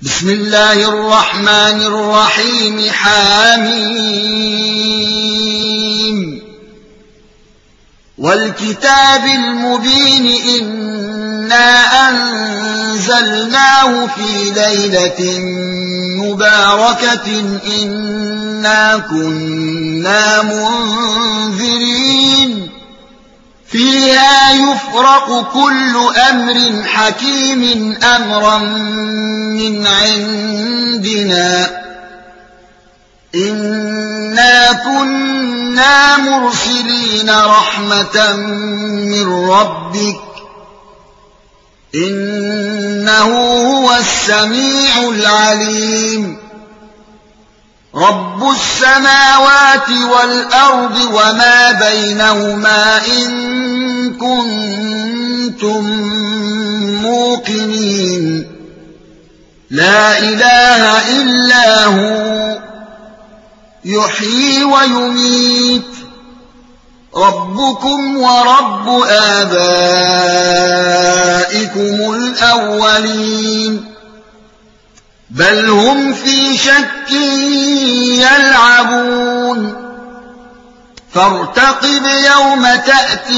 بسم الله الرحمن الرحيم حميم والكتاب المبين إنا أنزلناه في ليلة مباركة إنا كنا منذرين فيها يفرق كل أمر حكيم أمرا من عندنا إنا كنا مرسلين رحمة من ربك إنه هو السميع العليم رب السماوات والأرض وما بينهما إن كنتم موقنين لا إله إلا هو يحيي ويميت ربكم ورب آبائكم الأولين بل هم في شك يلعبون فارتقب يوم تأتي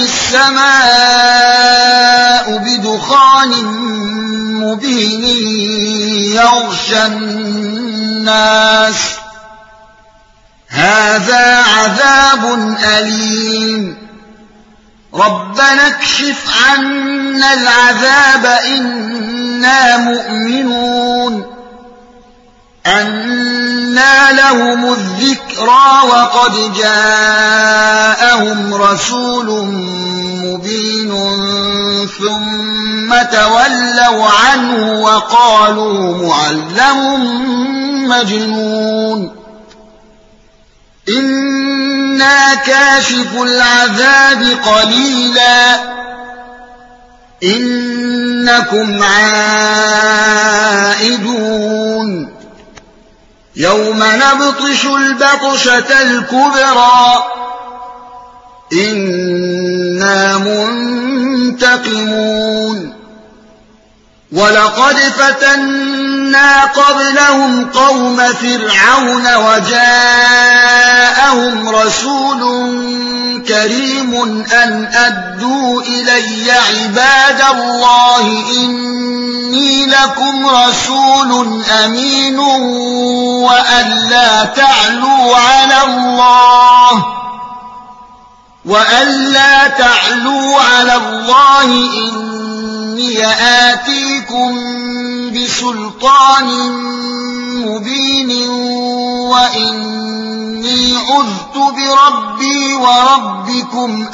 السماء بدخان مبين يغشى الناس هذا عذاب أليم ربنا اكشف عنا العذاب إنا مؤمنون أنى لهم الذكرى وقد جاءهم رسول مبين ثم تولوا عنه وقالوا معلم مجنون إنا كاشف العذاب قليلا إنكم عائدون يوم نبطش البطشة الكبرى إنا منتقمون ولقد فتنا قبلهم قوم فرعون وجاءهم رسول كريم أن أدوا إلي عباد الله إني لكم رسول أمين وأن لا تعلوا على الله إني آتيكم بسلطان مبين وإني عذت بربي وربكم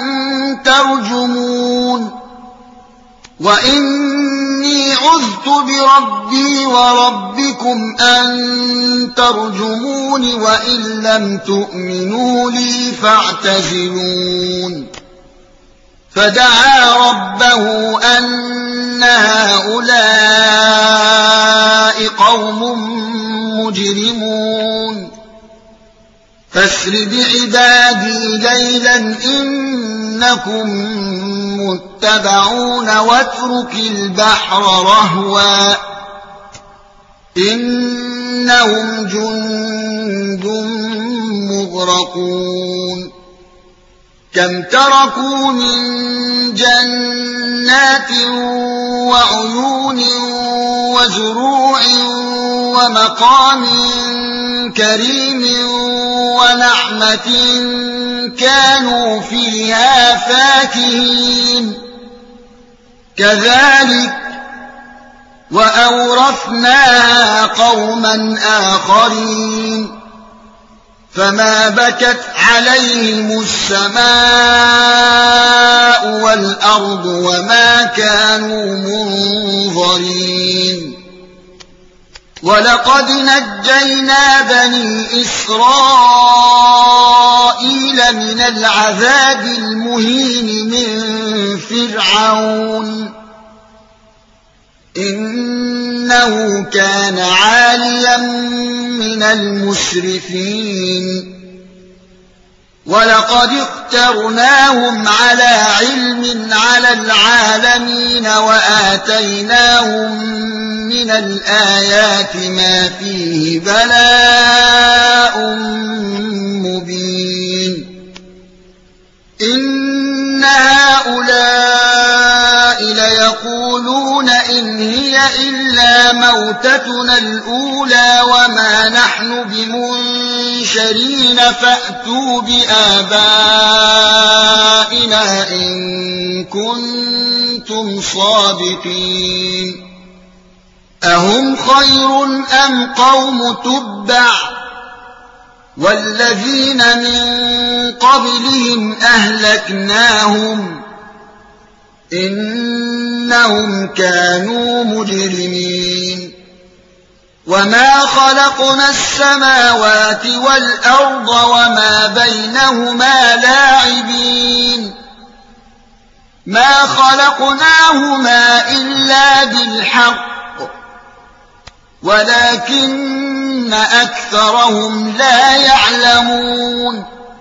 أن ترجمون وإن لم تؤمنوا لي فاعتزلون فدعا ربه أن هؤلاء قوم مجرمون فاسر بعبادي ليلا إنكم متبعون واترك البحر رهوا إنهم جند مغرقون كم تركوا من جنات وعيون وزروع ومقام كريم ونعمة كانوا فيها فاكهين كذلك وأورثناها قوما آخرين فما بكت عليهم السماء والأرض وما كانوا منظرين ولقد نجينا بني إسرائيل من العذاب المهين من فرعون إنه كان عاليا من المسرفين ولقد اخترناهم على علم على العالمين وآتيناهم من الآيات ما فيه بلاء مبين إن هؤلاء ليقولون إن هي إلا موتتنا الأولى وما نحن بمنشرين فأتوا بآبائنا إن كنتم صادقين أهم خير أم قوم تبع والذين من قبلهم أهلكناهم إنهم كانوا مجرمين وما خلقنا السماوات والأرض وما بينهما لاعبين ما خلقناهما إلا بالحق ولكن أكثرهم لا يعلمون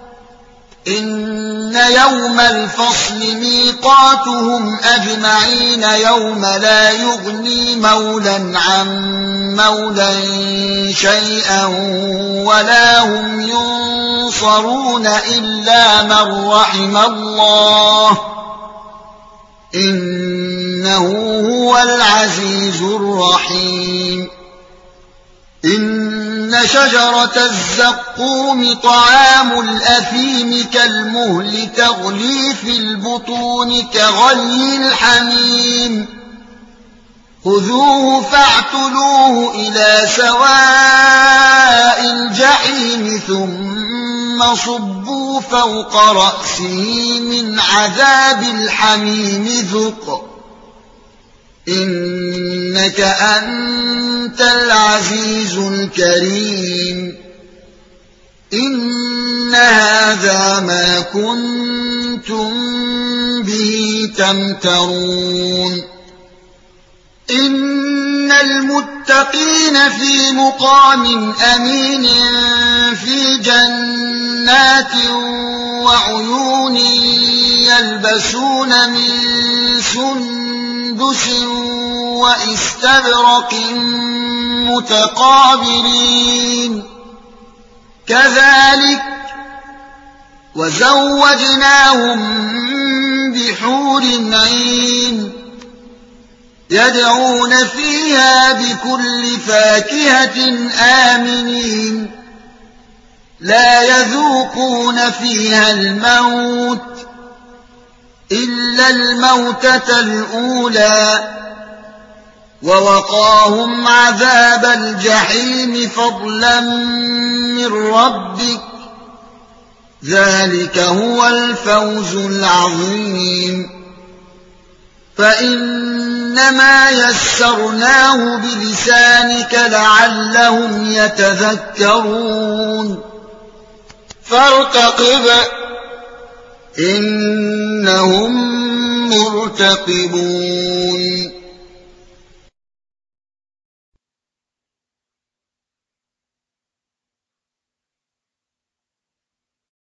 إن يوم الفصل ميقاتهم أجمعين يوم لا يغني مولى عن مولى شيئا ولا هم ينصرون إلا من رحم الله إنه هو العزيز الرحيم إن شجرة الزقوم طعام الأثيم كالمهل تغلي في البطون كغلي الحميم خذوه فاعتلوه إلى سواء الجحيم ثم صبوا فوق رأسه من عذاب الحميم ذق إنك أنت العزيز الكريم إن هذا ما كنتم به تمترون إن المتقين في مقام أمين في جنات وعيون يلبسون من سندس واستبرق متقابلين كذلك وزوجناهم بحور عين يدعون فيها بكل فاكهة آمنين لا يذوقون فيها الموت إلا الموتة الأولى ووقاهم عذاب الجحيم فضلا من ربك ذلك هو الفوز العظيم فإنما يسرناه بلسانك لعلهم يتذكرون فارتقب إنهم مرتقبون